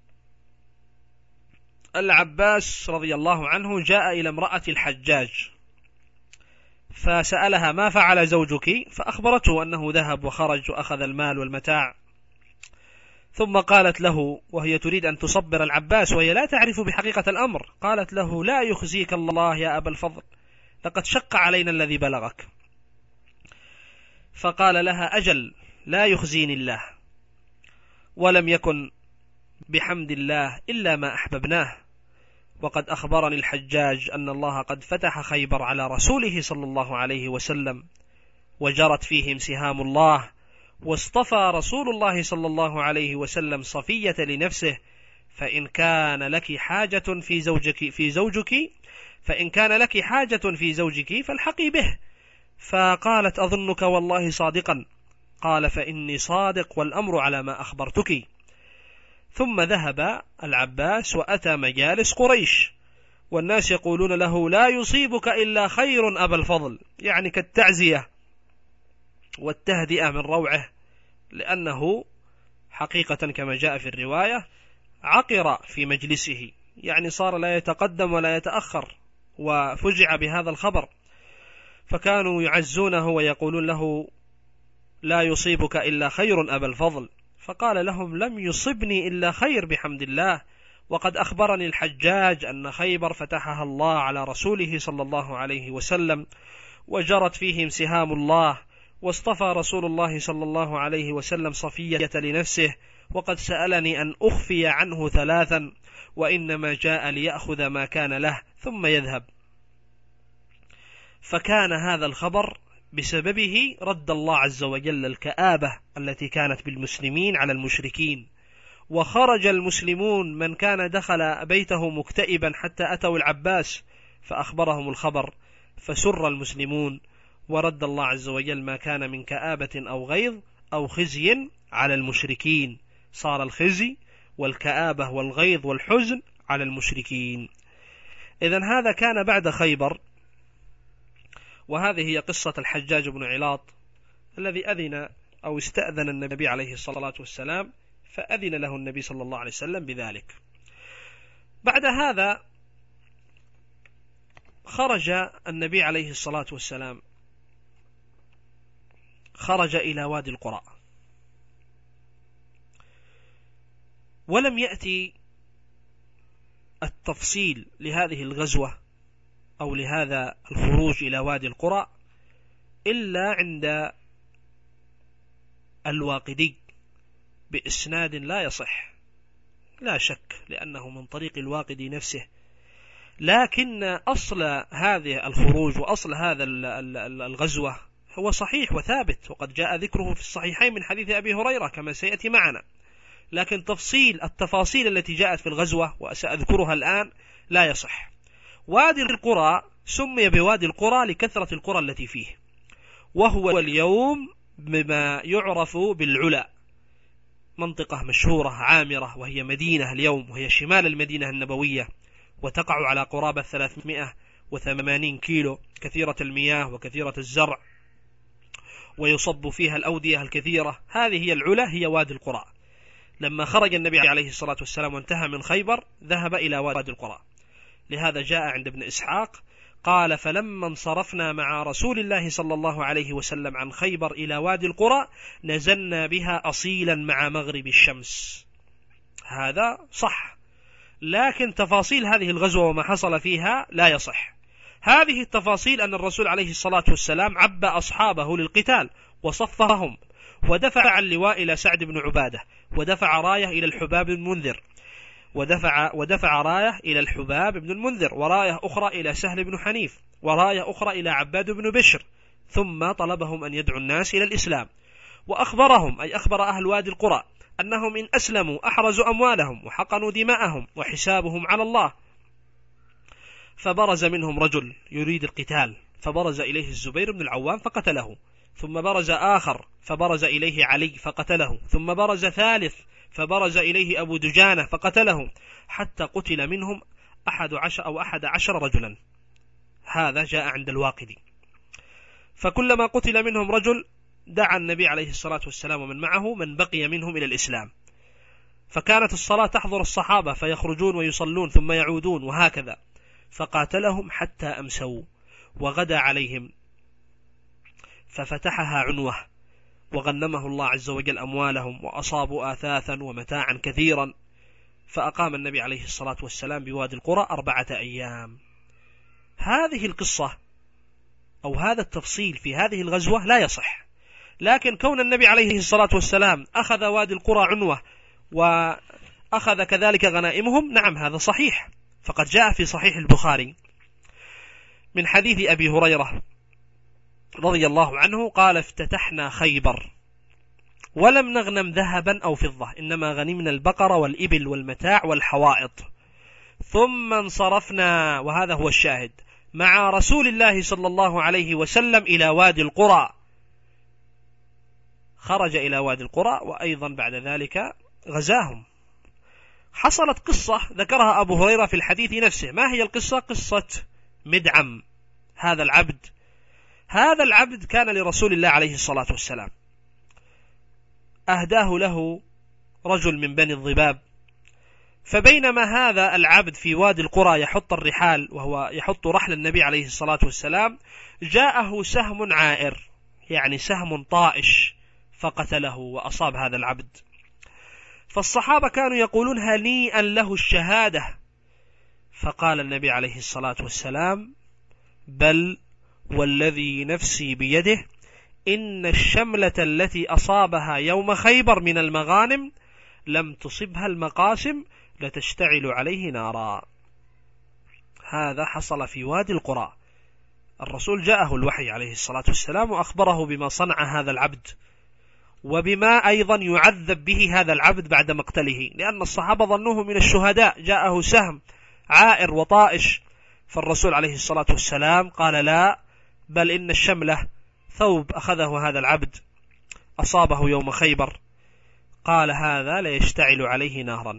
B: العباس رضي الله عنه جاء إلى امرأة الحجاج فسألها ما فعل زوجك، فأخبرته أنه ذهب وخرج وأخذ المال والمتاع، ثم قالت له وهي تريد أن تصبر العباس وهي لا تعرف بحقيقة الأمر، قالت له لا يخزيك الله يا أبا الفضل، لقد شق علينا الذي بلغك. فقال لها أجل لا يخزيني الله، ولم يكن بحمد الله إلا ما أحببناه، وقد أخبرني الحجاج أن الله قد فتح خيبر على رسوله صلى الله عليه وسلم وجرت فيهم سهام الله، واصطفى رسول الله صلى الله عليه وسلم صفية لنفسه، فإن كان لك حاجة في زوجك فالحقي به. فقالت أظنك والله صادقا، قال فإني صادق والأمر على ما أخبرتك. ثم ذهب العباس وأتى مجالس قريش والناس يقولون له لا يصيبك إلا خير أبا الفضل، يعني كالتعزية والتهدئة من روعه، لأنه حقيقة كما جاء في الرواية عقر في مجلسه، يعني صار لا يتقدم ولا يتأخر، وفجع بهذا الخبر، فكانوا يعزونه ويقولون له لا يصيبك إلا خير أبا الفضل، فقال لهم لم يصبني إلا خير بحمد الله، وقد أخبرني الحجاج أن خيبر فتحها الله على رسوله صلى الله عليه وسلم وجرت فيهم سهام الله، واصطفى رسول الله صلى الله عليه وسلم صفية لنفسه، وقد سألني أن أخفي عنه 3، وإنما جاء ليأخذ ما كان له ثم يذهب. فكان هذا الخبر بسببه رد الله عز وجل الكآبة التي كانت بالمسلمين على المشركين، وخرج المسلمون من كان دخل بيته مكتئبا حتى أتوا العباس فأخبرهم الخبر، فسر المسلمون، ورد الله عز وجل ما كان من كآبة أو غيظ أو خزي على المشركين، صار الخزي والكآبة والغيظ والحزن على المشركين. إذن هذا كان بعد خيبر، وهذه هي قصة الحجاج بن علاط الذي أذن أو استأذن النبي عليه الصلاة والسلام، فأذن له النبي صلى الله عليه وسلم بذلك. بعد هذا خرج النبي عليه الصلاة والسلام، خرج إلى وادي القرى، ولم يأتي التفصيل لهذه الغزوة أو لهذا الخروج إلى وادي القرى إلا عند الواقدي بإسناد لا يصح لا شك، لأنه من طريق الواقدي نفسه، لكن أصل هذه الخروج وأصل هذا الغزوة هو صحيح وثابت، وقد جاء ذكره في الصحيحين من حديث أبي هريرة كما سيأتي معنا، لكن التفاصيل التي جاءت في الغزوة وسأذكرها الآن لا يصح. وادي القرى سمي بوادي القرى لكثرة القرى التي فيه، وهو اليوم بما يعرف بالعلا، منطقة مشهورة عامرة، وهي مدينة اليوم، وهي شمال المدينة النبوية، وتقع على قرابة 380 كيلو، كثيرة المياه وكثيرة الزرع، ويصب فيها الأودية الكثيرة. هذه هي العلا، هي وادي القرى. لما خرج النبي عليه الصلاة والسلام وانتهى من خيبر ذهب إلى وادي القرى، لهذا جاء عند ابن إسحاق قال فلما انصرفنا مع رسول الله صلى الله عليه وسلم عن خيبر إلى وادي القرى نزلنا بها أصيلا مع مغرب الشمس. هذا صح، لكن تفاصيل هذه الغزوة وما حصل فيها لا يصح. هذه التفاصيل أن الرسول عليه الصلاة والسلام عبى أصحابه للقتال، وصفهم، ودفع اللواء إلى سعد بن عبادة، ودفع راية إلى الحباب بن المنذر، ودفع راية إلى الحباب بن المنذر، وراية أخرى إلى سهل بن حنيف، وراية أخرى إلى عباد بن بشر، ثم طلبهم أن يدعوا الناس إلى الإسلام، وأخبرهم أي أخبر أهل وادي القرى أنهم إن أسلموا أحرزوا أموالهم وحقنوا دماءهم وحسابهم على الله. فبرز منهم رجل يريد القتال، فبرز إليه الزبير بن العوام فقتله، ثم برز آخر فبرز إليه علي فقتله، ثم برز ثالث فبرز إليه أبو دجانة فقتله، حتى قتل منهم 11 رجلا. هذا جاء عند الواقدي. فكلما قتل منهم رجل دعا النبي عليه الصلاة والسلام ومن معه من بقي منهم إلى الإسلام، فكانت الصلاة تحضر الصحابة فيخرجون ويصلون ثم يعودون وهكذا، فقاتلهم حتى أمسوا وغدا عليهم، ففتحها عنوة، وغنمه الله عز وجل أموالهم، وأصابوا آثاثا ومتاعا كثيرا. فأقام النبي عليه الصلاة والسلام بوادي القرى 4 أيام. هذه القصة أو هذا التفصيل في هذه الغزوة لا يصح، لكن كون النبي عليه الصلاة والسلام أخذ وادي القرى عنوة وأخذ كذلك غنائمهم، نعم هذا صحيح. فقد جاء في صحيح البخاري من حديث أبي هريرة رضي الله عنه قال: افتتحنا خيبر ولم نغنم ذهبا أو فضة، إنما غنمنا البقر والإبل والمتاع والحوائط، ثم انصرفنا، وهذا هو الشاهد، مع رسول الله صلى الله عليه وسلم إلى وادي القرى. خرج إلى وادي القرى وأيضا بعد ذلك غزاهم. حصلت قصة ذكرها أبو هريرة في الحديث نفسه. ما هي القصة؟ قصة مدعم هذا العبد. هذا العبد كان لرسول الله عليه الصلاة والسلام، أهداه له رجل من بني الضباب، فبينما هذا العبد في وادي القرى يحط الرحال وهو يحط رحل النبي عليه الصلاة والسلام، جاءه سهم عائر، يعني سهم طائش، فقتله وأصاب هذا العبد. فالصحابة كانوا يقولون: هنيئا له الشهادة. فقال النبي عليه الصلاة والسلام: بل والذي نفسي بيده إن الشملة التي أصابها يوم خيبر من المغانم لم تصبها المقاسم لتشتعل عليه نارا. هذا حصل في وادي القرى. الرسول جاءه الوحي عليه الصلاة والسلام وأخبره بما صنع هذا العبد، وبما أيضا يعذب به هذا العبد بعد مقتله، لأن الصحابة ظنوه من الشهداء، جاءه سهم عائر وطائش. فالرسول عليه الصلاة والسلام قال: لا، بل إن الشملة ثوب أخذه هذا العبد أصابه يوم خيبر، قال: هذا لا يشتعل عليه نهرا.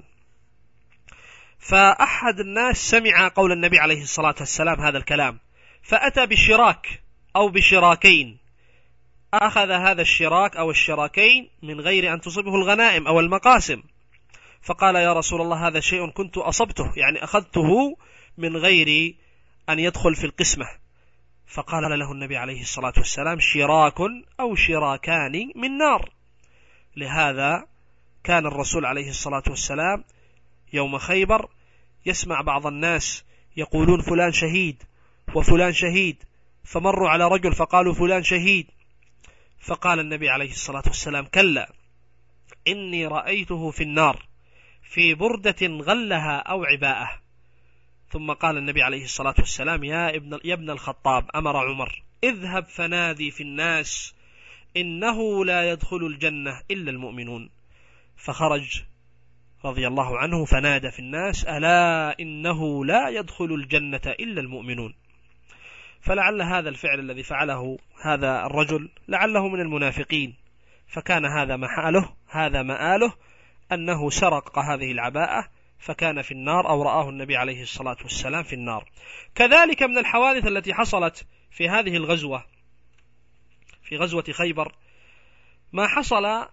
B: فأحد الناس سمع قول النبي عليه الصلاة والسلام هذا الكلام، فأتى بشراك أو بشراكين، أخذ هذا الشراك أو الشراكين من غير أن تصبه الغنائم أو المقاسم، فقال: يا رسول الله، هذا شيء كنت أصبته، يعني أخذته من غير أن يدخل في القسمة. فقال له النبي عليه الصلاة والسلام: شراك أو شراكان من نار. لهذا كان الرسول عليه الصلاة والسلام يوم خيبر يسمع بعض الناس يقولون: فلان شهيد وفلان شهيد، فمروا على رجل فقالوا: فلان شهيد. فقال النبي عليه الصلاة والسلام: كلا، إني رأيته في النار في بردة غلها أو عباءة. ثم قال النبي عليه الصلاة والسلام: يا ابن الخطاب، أمر عمر: اذهب فنادي في الناس إنه لا يدخل الجنة إلا المؤمنون. فخرج رضي الله عنه فنادى في الناس: ألا إنه لا يدخل الجنة إلا المؤمنون. فلعل هذا الفعل الذي فعله هذا الرجل لعله من المنافقين، فكان هذا مآله أنه سرق هذه العباءة فكان في النار، أو رآه النبي عليه الصلاة والسلام في النار. كذلك من الحوادث التي حصلت في هذه الغزوة، في غزوة خيبر، ما حصل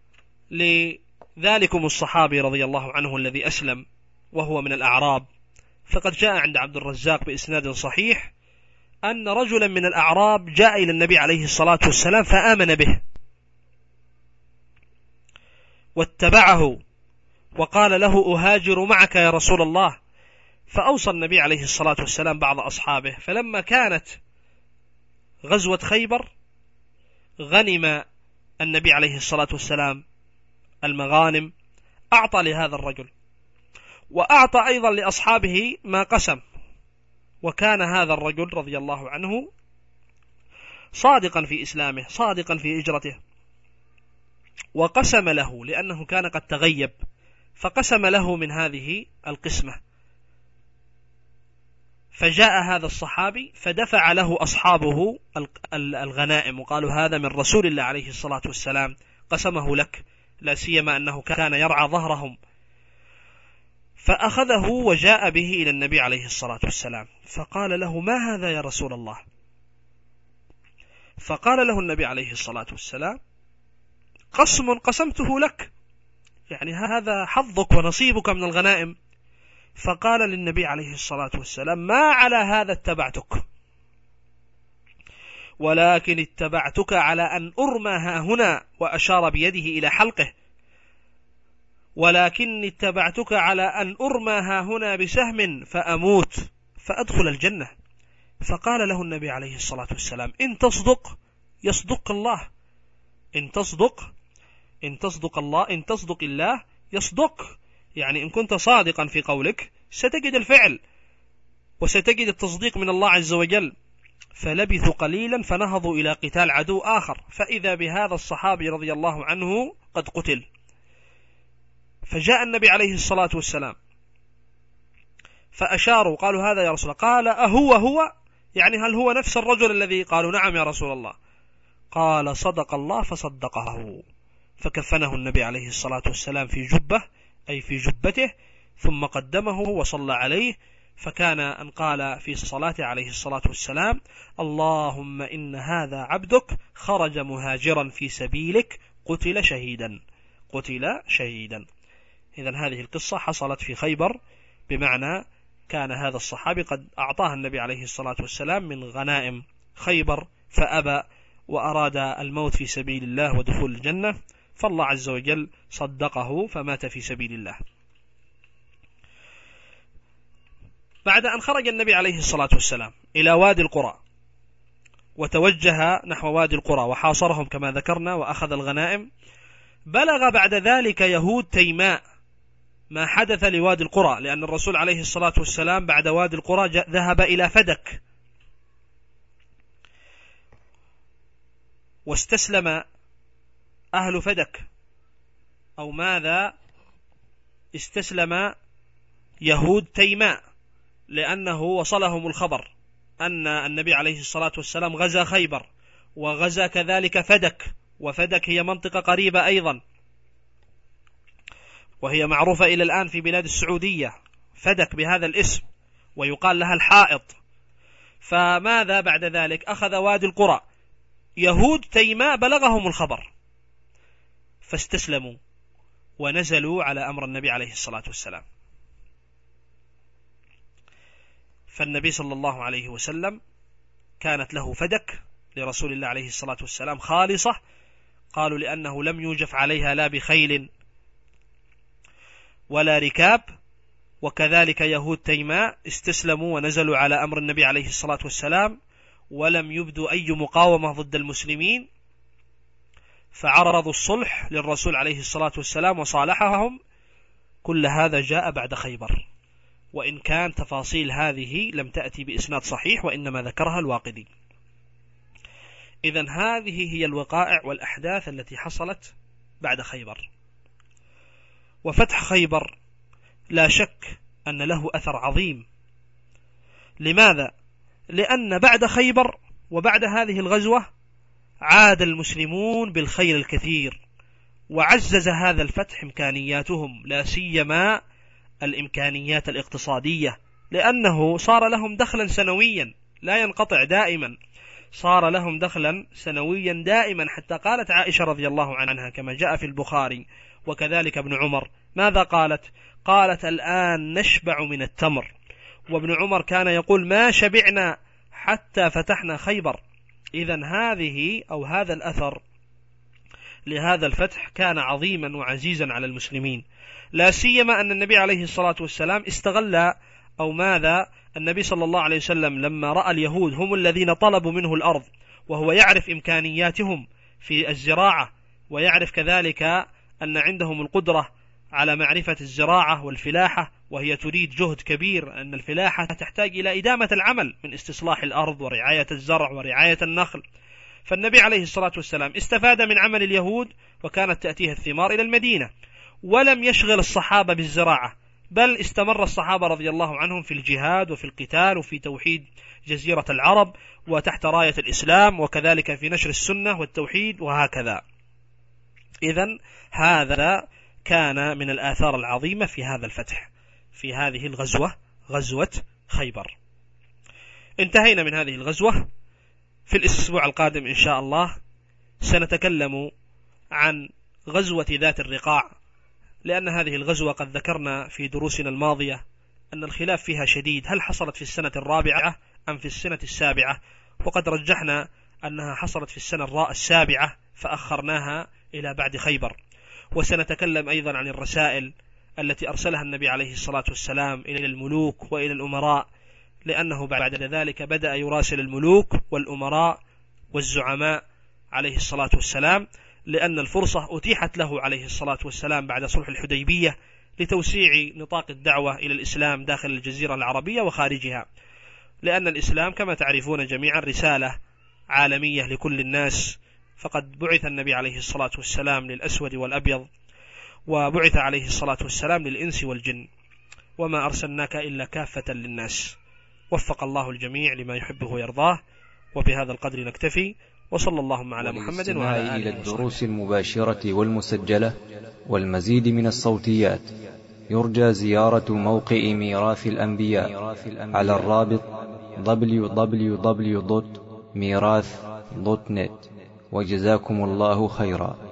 B: لذلكم الصحابي رضي الله عنه الذي أسلم وهو من الأعراب. فقد جاء عند عبد الرزاق بإسناد صحيح أن رجلا من الأعراب جاء إلى النبي عليه الصلاة والسلام فآمن به واتبعه وقال له: أهاجر معك يا رسول الله. فأوصى النبي عليه الصلاة والسلام بعض أصحابه، فلما كانت غزوة خيبر غنم النبي عليه الصلاة والسلام المغانم أعطى لهذا الرجل، وأعطى أيضا لأصحابه ما قسم. وكان هذا الرجل رضي الله عنه صادقا في إسلامه، صادقا في هجرته، وقسم له لأنه كان قد تغيب، فقسم له من هذه القسمة. فجاء هذا الصحابي فدفع له أصحابه الغنائم، وقالوا هذا من رسول الله عليه الصلاة والسلام، قسمه لك، لا سيما أنه كان يرعى ظهرهم. فأخذه وجاء به إلى النبي عليه الصلاة والسلام، فقال له: ما هذا يا رسول الله؟ فقال له النبي عليه الصلاة والسلام: قسم قسمته لك، يعني هذا حظك ونصيبك من الغنائم. فقال للنبي عليه الصلاة والسلام: ما على هذا اتبعتك، ولكن اتبعتك على أن أرمى ها هنا، وأشار بيده إلى حلقه، ولكن اتبعتك على أن أرمى ها هنا بسهم فأموت فأدخل الجنة. فقال له النبي عليه الصلاة والسلام: إن تصدق يصدق الله، إن تصدق الله يصدق، يعني إن كنت صادقا في قولك ستجد الفعل وستجد التصديق من الله عز وجل. فلبثوا قليلا فنهضوا إلى قتال عدو آخر، فإذا بهذا الصحابي رضي الله عنه قد قتل. فجاء النبي عليه الصلاة والسلام فأشاروا، قالوا: هذا يا رسول الله. قال: هو يعني هل هو نفس الرجل الذي؟ قالوا: نعم يا رسول الله. قال: صدق الله فصدقه. فكفنه النبي عليه الصلاة والسلام في جبة، أي في جبته، ثم قدمه وصلى عليه. فكان أن قال في صلاته عليه الصلاة والسلام: اللهم إن هذا عبدك خرج مهاجرا في سبيلك قتل شهيدا. إذن هذه القصة حصلت في خيبر، بمعنى كان هذا الصحابي قد أعطاه النبي عليه الصلاة والسلام من غنائم خيبر فأبى، وأراد الموت في سبيل الله ودخول الجنة، فالله عز وجل صدقه فمات في سبيل الله. بعد أن خرج النبي عليه الصلاة والسلام إلى وادي القرى وتوجه نحو وادي القرى وحاصرهم كما ذكرنا وأخذ الغنائم، بلغ بعد ذلك يهود تيماء ما حدث لوادي القرى، لأن الرسول عليه الصلاة والسلام بعد وادي القرى ذهب إلى فدك، واستسلم أهل فدك، أو ماذا، استسلم يهود تيماء، لأنه وصلهم الخبر أن النبي عليه الصلاة والسلام غزا خيبر، وغزا كذلك فدك، وفدك هي منطقة قريبة أيضا، وهي معروفة إلى الآن في بلاد السعودية، فدك بهذا الاسم، ويقال لها الحائط. فماذا بعد ذلك؟ أخذ وادي القرى، يهود تيماء بلغهم الخبر فاستسلموا ونزلوا على أمر النبي عليه الصلاة والسلام. فالنبي صلى الله عليه وسلم كانت له فدك لرسول الله عليه الصلاة والسلام خالصة، قالوا لأنه لم يوجف عليها لا بخيل ولا ركاب، وكذلك يهود تيماء استسلموا ونزلوا على أمر النبي عليه الصلاة والسلام، ولم يبدوا أي مقاومة ضد المسلمين، فعرضوا الصلح للرسول عليه الصلاة والسلام وصالحهم. كل هذا جاء بعد خيبر، وإن كان تفاصيل هذه لم تأتي بإسناد صحيح، وإنما ذكرها الواقدي. إذن هذه هي الوقائع والأحداث التي حصلت بعد خيبر. وفتح خيبر لا شك أن له أثر عظيم. لماذا؟ لأن بعد خيبر وبعد هذه الغزوة عاد المسلمون بالخير الكثير، وعزز هذا الفتح إمكانياتهم، لا سيما الإمكانيات الاقتصادية، لأنه صار لهم دخلا سنويا لا ينقطع دائما، صار لهم دخلا سنويا دائما، حتى قالت عائشة رضي الله عنها كما جاء في البخاري وكذلك ابن عمر، ماذا قالت؟ قالت: الآن نشبع من التمر. وابن عمر كان يقول: ما شبعنا حتى فتحنا خيبر. إذن هذه أو هذا الأثر لهذا الفتح كان عظيما وعزيزا على المسلمين، لا سيما أن النبي عليه الصلاة والسلام استغل، أو ماذا، النبي صلى الله عليه وسلم لما رأى اليهود هم الذين طلبوا منه الأرض، وهو يعرف إمكانياتهم في الزراعة، ويعرف كذلك أن عندهم القدرة على معرفة الزراعة والفلاحة، وهي تريد جهد كبير، أن الفلاحة تحتاج إلى إدامة العمل من استصلاح الأرض ورعاية الزرع ورعاية النخل. فالنبي عليه الصلاة والسلام استفاد من عمل اليهود، وكانت تأتيه الثمار إلى المدينة، ولم يشغل الصحابة بالزراعة، بل استمر الصحابة رضي الله عنهم في الجهاد وفي القتال وفي توحيد جزيرة العرب وتحت راية الإسلام، وكذلك في نشر السنة والتوحيد وهكذا. إذن هذا كان من الآثار العظيمة في هذا الفتح، في هذه الغزوة، غزوة خيبر. انتهينا من هذه الغزوة. في الأسبوع القادم إن شاء الله سنتكلم عن غزوة ذات الرقاع، لأن هذه الغزوة قد ذكرنا في دروسنا الماضية أن الخلاف فيها شديد، هل حصلت في السنة الرابعة أم في السنة السابعة؟ وقد رجحنا أنها حصلت في السنة السابعة فأخرناها إلى بعد خيبر. وسنتكلم أيضا عن الرسائل التي أرسلها النبي عليه الصلاة والسلام إلى الملوك وإلى الأمراء، لأنه بعد ذلك بدأ يراسل الملوك والأمراء والزعماء عليه الصلاة والسلام، لأن الفرصة أتيحت له عليه الصلاة والسلام بعد صلح الحديبية لتوسيع نطاق الدعوة إلى الإسلام داخل الجزيرة العربية وخارجها، لأن الإسلام كما تعرفون جميعا رسالة عالمية لكل الناس، فقد بعث النبي عليه الصلاة والسلام للأسود والأبيض، وبعث عليه الصلاة والسلام للإنس والجن، وما أرسلناك إلا كافة للناس. وفق الله الجميع لما يحبه ويرضاه. وبهذا القدر نكتفي، وصلى اللهم على محمد وعلى آله
A: إلى الدروس المباشرة والمسجلة والمزيد من الصوتيات يرجى زيارة موقع ميراث الأنبياء على الرابط www.mirath.net. وجزاكم الله خيرا.